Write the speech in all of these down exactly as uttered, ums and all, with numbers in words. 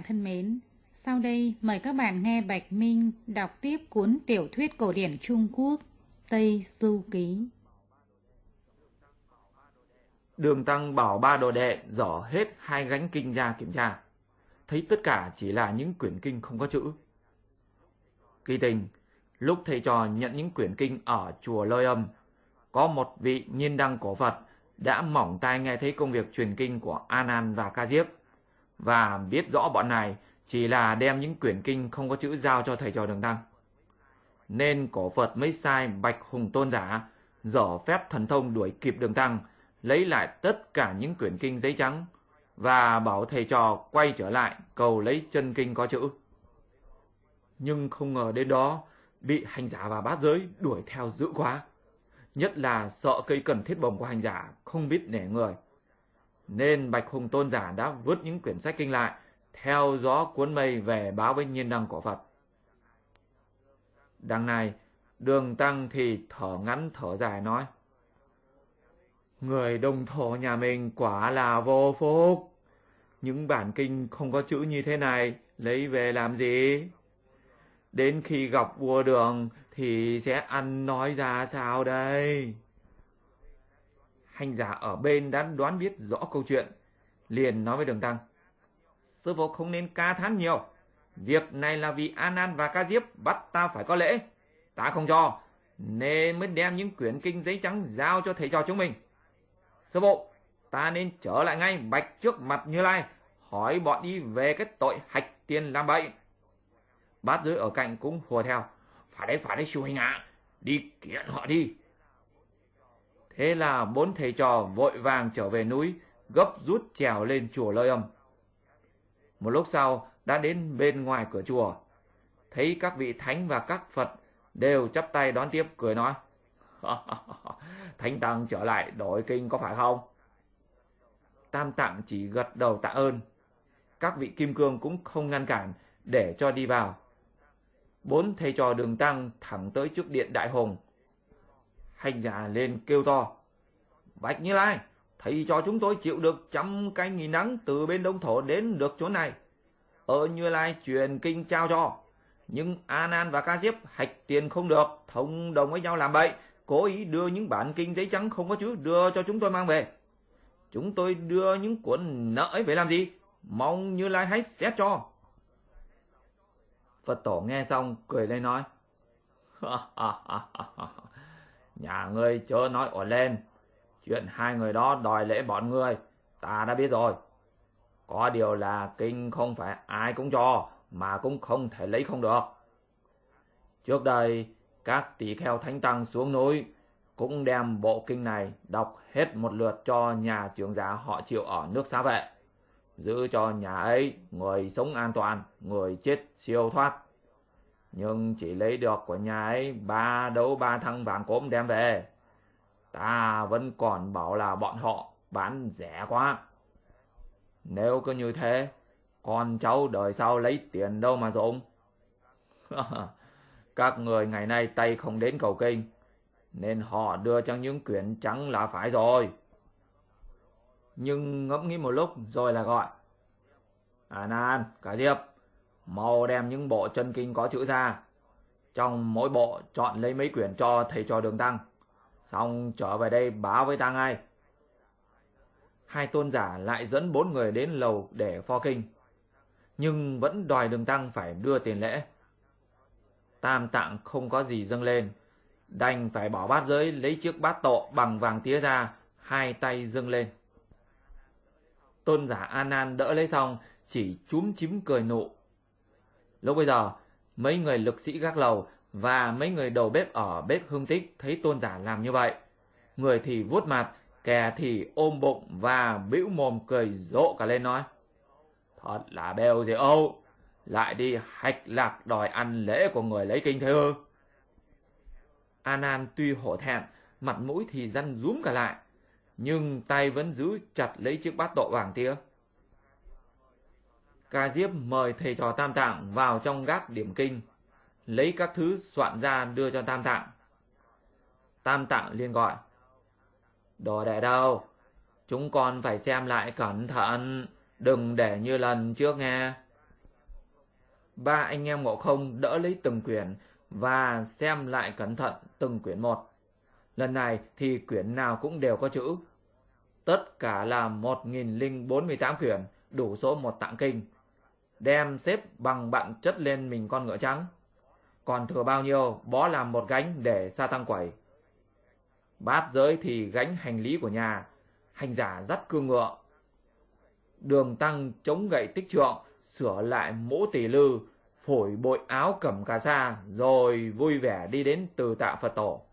bạn thân mến, sau đây mời các bạn nghe Bạch Minh đọc tiếp cuốn tiểu thuyết cổ điển Trung Quốc Tây Du Ký. Đường Tăng bảo ba đồ đệ dở hết hai gánh kinh ra kiểm tra, thấy tất cả chỉ là những quyển kinh không có chữ. Kỳ tình, lúc thầy trò nhận những quyển kinh ở chùa Lôi Âm, có một vị nhiên đăng cổ Phật đã mỏng tai nghe thấy công việc truyền kinh của A Nan và Ca Diếp, và biết rõ bọn này chỉ là đem những quyển kinh không có chữ giao cho thầy trò Đường Tăng, nên cổ Phật mới sai Bạch Hùng Tôn giả dở phép thần thông đuổi kịp Đường Tăng, lấy lại tất cả những quyển kinh giấy trắng và bảo thầy trò quay trở lại cầu lấy chân kinh có chữ. Nhưng không ngờ đến đó bị hành giả và bát giới đuổi theo dữ quá, nhất là sợ cây cần thiết bổng của hành giả không biết nể người, nên Bạch Hùng Tôn giả đã vứt những quyển sách kinh lại, theo gió cuốn mây về báo với nhiên đăng cổ Phật. Đằng này Đường Tăng thì thở ngắn thở dài nói: Người đồng thổ nhà mình quả là vô phúc. Những bản kinh không có chữ như thế này lấy về làm gì? Đến khi gặp vua Đường thì sẽ ăn nói ra sao đây? Hành giả ở bên đã đoán biết rõ câu chuyện, liền nói với Đường Tăng: Sư phụ không nên ca thán nhiều. Việc này là vì A Nan và Ca Diếp bắt ta phải có lễ, ta không cho, nên mới đem những quyển kinh giấy trắng giao cho thầy trò chúng mình. Sư phụ, ta nên trở lại ngay bạch trước mặt Như Lai, hỏi bọn đi về cái tội hạch tiền làm bậy. Bát giới ở cạnh cũng hùa theo: Phải đấy, phải đấy sư huynh ạ, đi kiện họ đi. Thế là bốn thầy trò vội vàng trở về núi, gấp rút trèo lên chùa Lôi Âm. Một lúc sau đã đến bên ngoài cửa chùa, thấy các vị thánh và các Phật đều chắp tay đón tiếp, cười nói: Thánh Tăng trở lại đổi kinh có phải không? Tam Tạng chỉ gật đầu tạ ơn. Các vị kim cương cũng không ngăn cản để cho đi vào. Bốn thầy trò Đường Tăng thẳng tới trước điện Đại Hùng. Hành giả lên kêu to: Bạch Như Lai, thầy trò chúng tôi chịu được trăm cái nghìn nắng từ bên Đông Thổ đến được chỗ này. Ở Như Lai truyền kinh trao cho, nhưng A Nan và Ca Diếp hạch tiền không được, thông đồng với nhau làm bậy, cố ý đưa những bản kinh giấy trắng không có chữ đưa cho chúng tôi mang về. Chúng tôi đưa những cuốn nợ ấy về làm gì? Mong Như Lai hãy xét cho. Phật tổ nghe xong cười lên nói: Nhà ngươi chớ nói ổn lên. Chuyện hai người đó đòi lễ bọn ngươi ta đã biết rồi. Có điều là kinh không phải ai cũng cho, mà cũng không thể lấy không được. Trước đây các tỷ kheo thánh tăng xuống núi cũng đem bộ kinh này đọc hết một lượt cho nhà trưởng giả họ Triệu ở nước Xá Vệ, giữ cho nhà ấy người sống an toàn, người chết siêu thoát. Nhưng chỉ lấy được của nhà ấy ba đấu ba thăng vàng cốm đem về. Ta vẫn còn bảo là bọn họ bán rẻ quá. Nếu cứ như thế, con cháu đời sau lấy tiền đâu mà dùng. Các người ngày nay tay không đến cầu kinh, nên họ đưa cho những quyển trắng là phải rồi. Nhưng ngẫm nghĩ một lúc rồi là gọi: A Nan, Ca Diếp, mau đem những bộ chân kinh có chữ ra. Trong mỗi bộ chọn lấy mấy quyển cho thầy trò Đường Tăng, xong trở về đây báo với ta ngay. Hai tôn giả lại dẫn bốn người đến lầu để pho kinh, nhưng vẫn đòi Đường Tăng phải đưa tiền lễ. Tam Tạng không có gì dâng lên, đành phải bảo bát giới lấy chiếc bát tộ bằng vàng tía ra, hai tay dâng lên. Tôn giả A Nan đỡ lấy xong chỉ chúm chím cười nụ. Lúc bây giờ mấy người lực sĩ gác lầu và mấy người đầu bếp ở bếp Hương Tích thấy tôn giả làm như vậy, người thì vuốt mặt, kẻ thì ôm bụng và bĩu mồm cười rộ cả lên, nói: Thật là bèo gì âu, lại đi hạch lạc đòi ăn lễ của người lấy kinh thế ư? A Nan tuy hổ thẹn, mặt mũi thì răn rúm cả lại, nhưng tay vẫn giữ chặt lấy chiếc bát tộ vàng tía. Ca Diếp mời thầy trò Tam Tạng vào trong gác điểm kinh, lấy các thứ soạn ra đưa cho Tam Tạng. Tam Tạng liền gọi: Đồ đệ đâu? Chúng con phải xem lại cẩn thận, đừng để như lần trước nghe. Ba anh em Ngộ Không đỡ lấy từng quyển và xem lại cẩn thận từng quyển một. Lần này thì quyển nào cũng đều có chữ. Tất cả là một nghìn không trăm bốn mươi tám quyển, đủ số một tạng kinh. Đem xếp bằng bặn chất lên mình con ngựa trắng. Còn thừa bao nhiêu bó làm một gánh để sa tăng quẩy. Bát giới thì gánh hành lý của nhà, hành giả dắt cương ngựa. Đường Tăng chống gậy tích trượng, sửa lại mũ tỷ lư, phổi bội áo cẩm cà sa, rồi vui vẻ đi đến Từ Tạ Phật Tổ.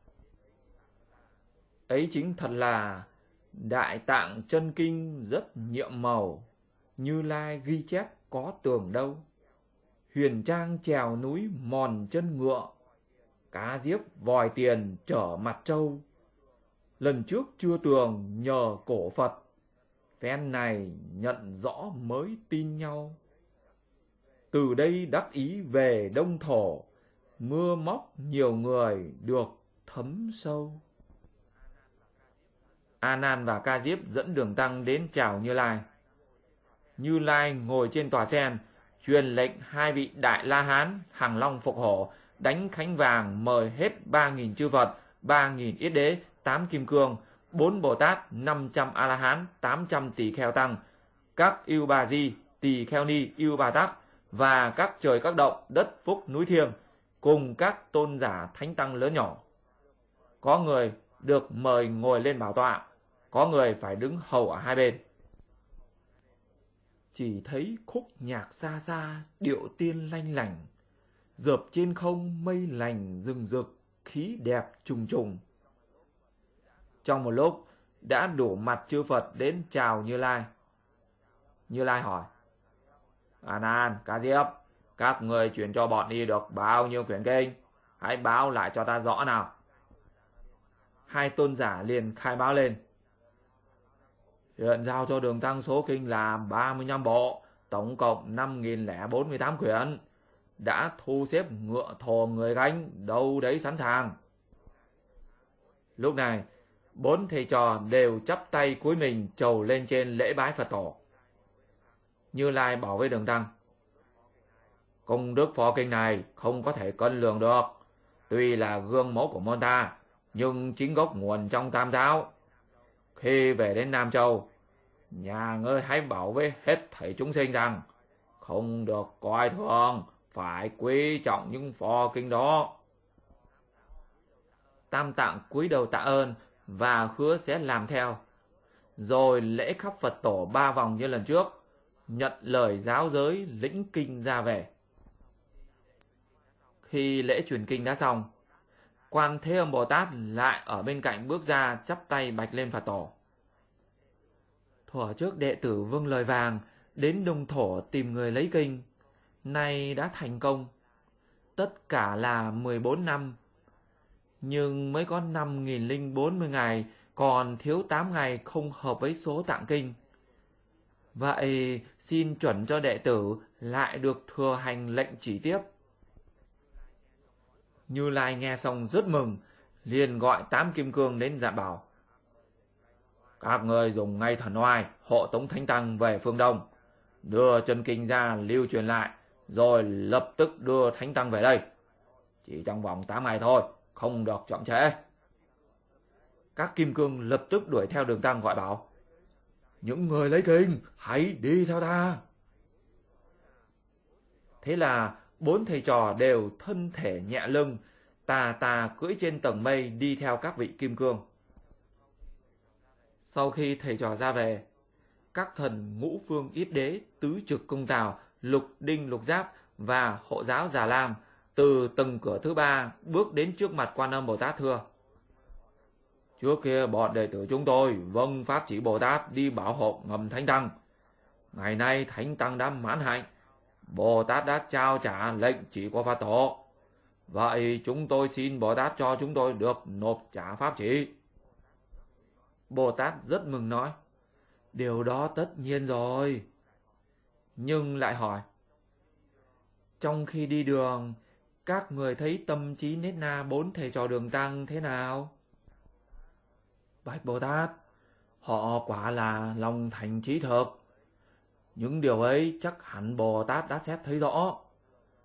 Ấy chính thật là Đại Tạng Chân Kinh rất nhiệm màu, Như Lai ghi chép có tường đâu. Huyền Trang trèo núi mòn chân ngựa, Cá Diếp vòi tiền trở mặt trâu. Lần trước chưa tường nhờ cổ Phật, phen này nhận rõ mới tin nhau. Từ đây đắc ý về Đông Thổ, mưa móc nhiều người được thấm sâu. A Nan và Ca Diếp dẫn Đường Tăng đến chào Như Lai. Như Lai ngồi trên tòa sen, truyền lệnh hai vị Đại La Hán Hàng Long Phục Hổ đánh khánh vàng mời hết ba nghìn chư Phật, ba nghìn Yết Đế, tám Kim Cương, bốn Bồ Tát, năm trăm A La Hán, tám trăm Tỳ Kheo Tăng, các Yêu Bà Di, Tỳ Kheo Ni, Yêu Bà Tắc và các trời các động, đất phúc núi thiêng, cùng các tôn giả thánh tăng lớn nhỏ. Có người được mời ngồi lên bảo tọa, có người phải đứng hầu ở hai bên. Chỉ thấy khúc nhạc xa xa, điệu tiên lanh lảnh, dợp trên không mây lành rừng rực, khí đẹp trùng trùng. Trong một lúc đã đủ mặt chư Phật đến chào Như Lai. Như Lai hỏi: A Nan, Ca Diếp, các người chuyển cho bọn đi được bao nhiêu quyển kinh? Hãy báo lại cho ta rõ nào. Hai tôn giả liền khai báo lên: Hiện giao cho Đường Tăng số kinh là ba mươi lăm bộ, tổng cộng năm nghìn không trăm bốn mươi tám quyển. Đã thu xếp ngựa thồ người gánh, đâu đấy sẵn sàng. Lúc này, bốn thầy trò đều chắp tay cúi mình chầu lên trên lễ bái Phật Tổ. Như Lai bảo với Đường Tăng: Công đức phò kinh này không có thể cân lường được. Tuy là gương mẫu của môn ta, nhưng chính gốc nguồn trong Tam Giáo. Khi về đến Nam Châu, nhà ngươi hãy bảo với hết thảy chúng sinh rằng không được coi thường, phải quý trọng những phò kinh đó. Tam Tạng cúi đầu tạ ơn và hứa sẽ làm theo. Rồi lễ khắp Phật Tổ ba vòng như lần trước, nhận lời giáo giới lĩnh kinh ra về. Khi lễ truyền kinh đã xong, Quan Thế Âm Bồ Tát lại ở bên cạnh bước ra chắp tay bạch lên Phật Tổ: Thuở trước đệ tử vâng lời vàng đến Đông Thổ tìm người lấy kinh, nay đã thành công. Tất cả là mười bốn năm, nhưng mới có năm nghìn không trăm bốn mươi ngày, còn thiếu tám ngày không hợp với số tạng kinh. Vậy xin chuẩn cho đệ tử lại được thừa hành lệnh chỉ tiếp. Như Lai nghe xong rất mừng, liền gọi tám kim cương đến dạ bảo: Các người dùng ngay thần oai hộ tống thánh tăng về phương Đông, đưa chân kinh ra lưu truyền lại, rồi lập tức đưa thánh tăng về đây. Chỉ trong vòng tám ngày thôi, không được chậm trễ. Các kim cương lập tức đuổi theo Đường Tăng gọi bảo: Những người lấy kinh, hãy đi theo ta. Thế là bốn thầy trò đều thân thể nhẹ lưng, tà tà cưỡi trên tầng mây đi theo các vị kim cương. Sau khi thầy trò ra về, các thần ngũ phương Yết Đế, tứ trực Cung Tào, lục đinh lục giáp và hộ giáo Già Lam từ tầng cửa thứ ba bước đến trước mặt Quan Âm Bồ Tát thưa: Trước kia bọn đệ tử chúng tôi vâng pháp chỉ Bồ Tát đi bảo hộ ngầm thánh tăng. Ngày nay thánh tăng đã mãn hạnh, Bồ Tát đã trao trả lệnh chỉ của Phật Tổ. Vậy chúng tôi xin Bồ Tát cho chúng tôi được nộp trả pháp chỉ. Bồ Tát rất mừng nói: Điều đó tất nhiên rồi. Nhưng lại hỏi: Trong khi đi đường, các người thấy tâm trí nết na bốn thầy trò Đường Tăng thế nào? Bạch Bồ Tát, họ quả là lòng thành trí thực. Những điều ấy chắc hẳn Bồ Tát đã xét thấy rõ.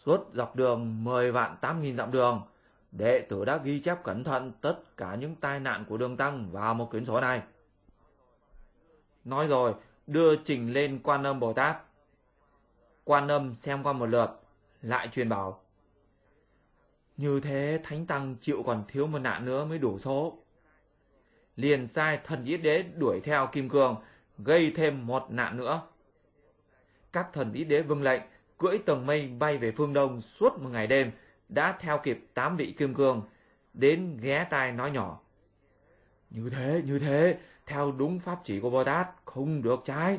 Suốt dọc đường mười vạn tám nghìn dặm đường, đệ tử đã ghi chép cẩn thận tất cả những tai nạn của Đường Tăng vào một quyển sổ này. Nói rồi, đưa trình lên Quan Âm Bồ Tát. Quan Âm xem qua một lượt, lại truyền bảo: như thế Thánh Tăng chịu còn thiếu một nạn nữa mới đủ số. Liền sai thần Yết Đế đuổi theo Kim Cương, gây thêm một nạn nữa. Các thần Yết Đế vâng lệnh, cưỡi tầng mây bay về phương Đông suốt một ngày đêm, đã theo kịp tám vị Kim Cương, đến ghé tai nói nhỏ: như thế, như thế, theo đúng pháp chỉ của Bồ Tát, không được trái.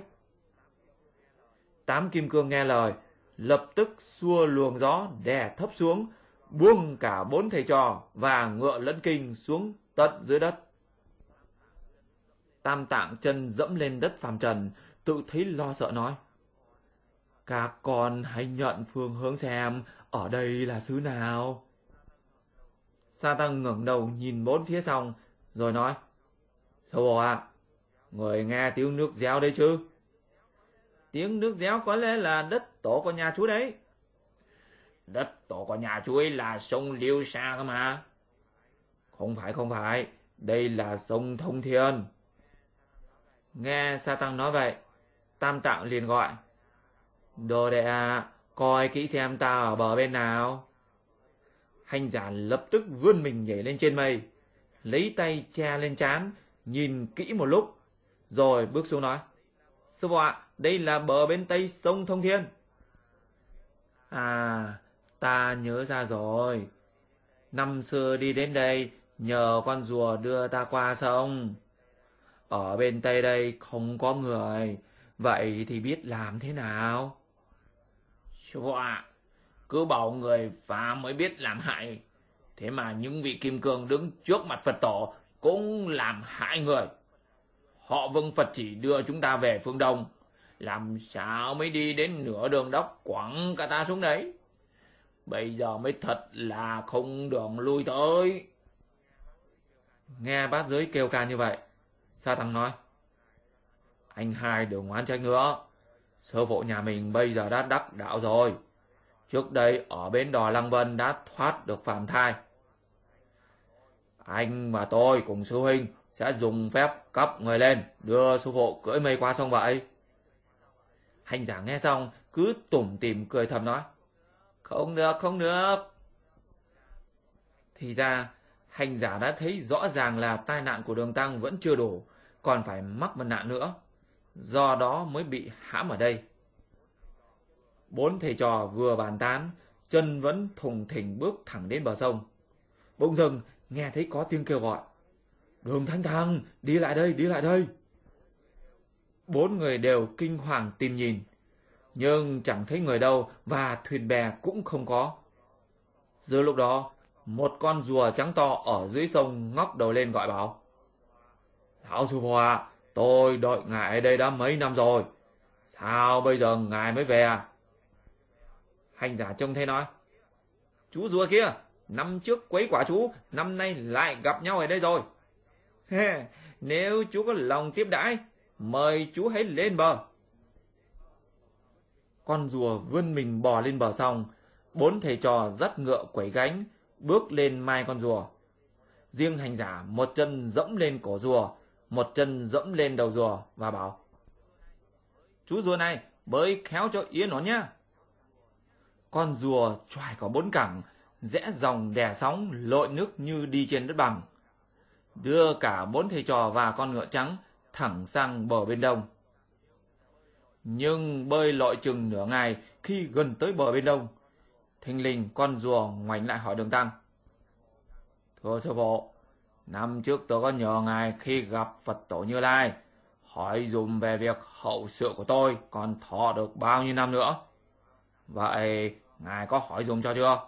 Tám Kim Cương nghe lời, lập tức xua luồng gió đè thấp xuống, buông cả bốn thầy trò và ngựa lẫn kinh xuống tận dưới đất. Tam Tạng chân dẫm lên đất phàm trần, tự thấy lo sợ nói: các con hãy nhận phương hướng xem, ở đây là xứ nào. Sa Tăng ngẩng đầu nhìn bốn phía xong, rồi nói: Sư phụ ạ, à, người nghe tiếng nước réo đấy chứ? Tiếng nước réo có lẽ là đất tổ của nhà chú đấy. Đất tổ của nhà chú ấy là sông Liêu Sa cơ mà. Không phải, không phải, đây là sông Thông Thiên. Nghe Sa Tăng nói vậy, Tam Tạng liền gọi: đồ đệ à, coi kỹ xem ta ở bờ bên nào. Hành giả lập tức vươn mình nhảy lên trên mây, lấy tay che lên trán, nhìn kỹ một lúc, rồi bước xuống nói: sư phụ ạ, đây là bờ bên tây sông Thông Thiên. À, ta nhớ ra rồi. Năm xưa đi đến đây, nhờ con rùa đưa ta qua sông. Ở bên tây đây không có người, vậy thì biết làm thế nào? Sư phụ ạ, cứ bảo người phàm mới biết làm hại, thế mà những vị Kim Cương đứng trước mặt Phật tổ cũng làm hại người. Họ vâng Phật chỉ đưa chúng ta về phương Đông, làm sao mới đi đến nửa đường đốc quẳng cả ta xuống đấy. Bây giờ mới thật là không đường lui tới. Nghe bát giới kêu ca như vậy, Sa Tăng nói: anh hai đừng oán trách nữa. Sư phụ nhà mình bây giờ đã đắc đạo rồi. Trước đây ở bến đò Lăng Vân đã thoát được phàm thai. Anh và tôi cùng sư huynh sẽ dùng phép cấp người lên, đưa sư phụ cưỡi mây qua sông vậy. Hành giả nghe xong cứ tủm tỉm cười thầm nói: không được, không được. Thì ra hành giả đã thấy rõ ràng là tai nạn của Đường Tăng vẫn chưa đủ, còn phải mắc một nạn nữa, do đó mới bị hãm ở đây. Bốn thầy trò vừa bàn tán, chân vẫn thùng thình bước thẳng đến bờ sông. Bỗng dưng nghe thấy có tiếng kêu gọi: Đường Thánh Tăng, đi lại đây, đi lại đây. Bốn người đều kinh hoàng tìm nhìn, nhưng chẳng thấy người đâu và thuyền bè cũng không có. Giữa lúc đó, một con rùa trắng to ở dưới sông ngóc đầu lên gọi bảo: Lão sư phụ à, tôi đợi ngài ở đây đã mấy năm rồi, sao bây giờ ngài mới về à? Hành giả trông thấy nói: chú rùa kia, năm trước quấy quả chú, năm nay lại gặp nhau ở đây rồi. Nếu chú có lòng tiếp đãi, mời chú hãy lên bờ. Con rùa vươn mình bò lên bờ xong, bốn thầy trò dắt ngựa quẩy gánh, bước lên mai con rùa. Riêng hành giả một chân dẫm lên cổ rùa, một chân dẫm lên đầu rùa và bảo: chú rùa này, bơi khéo cho yên ổn nhá. Con rùa choài có bốn cẳng, rẽ dòng đè sóng, lội nước như đi trên đất bằng, đưa cả bốn thầy trò và con ngựa trắng thẳng sang bờ bên đông. Nhưng bơi lội chừng nửa ngày, khi gần tới bờ bên đông, thình lình con rùa ngoảnh lại hỏi Đường Tăng: Thưa sư phụ, năm trước tôi có nhờ ngài khi gặp Phật tổ Như Lai, hỏi dùm về việc hậu sự của tôi còn thọ được bao nhiêu năm nữa. Vậy ngài có hỏi dùm cho chưa?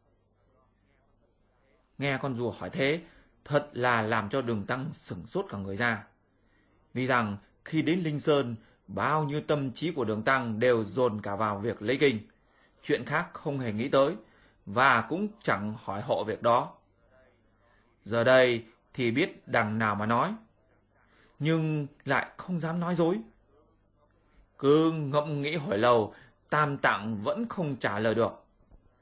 Nghe con rùa hỏi thế, thật là làm cho Đường Tăng sửng sốt cả người ra. Vì rằng khi đến Linh Sơn, bao nhiêu tâm trí của Đường Tăng đều dồn cả vào việc lấy kinh, chuyện khác không hề nghĩ tới, và cũng chẳng hỏi hộ việc đó. Giờ đây thì biết đằng nào mà nói, nhưng lại không dám nói dối. Cứ ngẫm nghĩ hồi lâu, Tam Tạng vẫn không trả lời được.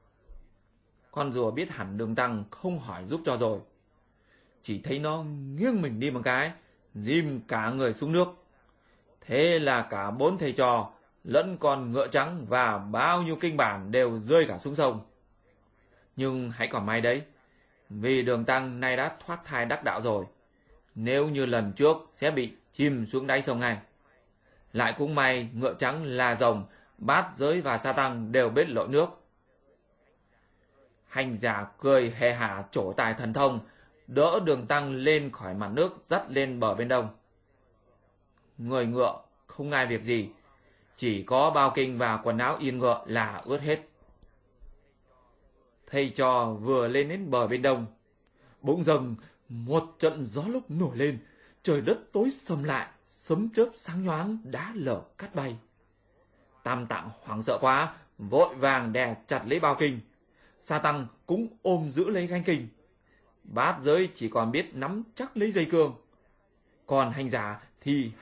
Con rùa biết hẳn Đường Tăng không hỏi giúp cho rồi. Chỉ thấy nó nghiêng mình đi một cái, dìm cả người xuống nước. Thế là cả bốn thầy trò, lẫn con ngựa trắng và bao nhiêu kinh bản đều rơi cả xuống sông. Nhưng hãy còn may đấy, vì Đường Tăng nay đã thoát thai đắc đạo rồi. Nếu như lần trước sẽ bị chìm xuống đáy sông ngay. Lại cũng may ngựa trắng là rồng, Bát Giới và Sa Tăng đều biết lội nước. Hành giả cười hề hả trổ tài thần thông, đỡ Đường Tăng lên khỏi mặt nước, dắt lên bờ bên đông. Người ngựa không ai việc gì, chỉ có bao kinh và quần áo yên ngựa là ướt hết. Thầy trò vừa lên đến bờ bên đông, bỗng dưng một trận gió lốc nổi lên, trời đất tối sầm lại, sấm chớp sáng nhoáng, đá lở cát bay. Tam Tạng hoảng sợ quá, vội vàng đè chặt lấy bao kinh. Sa Tăng cũng ôm giữ lấy ganh kinh. Bát Giới chỉ còn biết nắm chắc lấy dây cương. Còn hành giả thì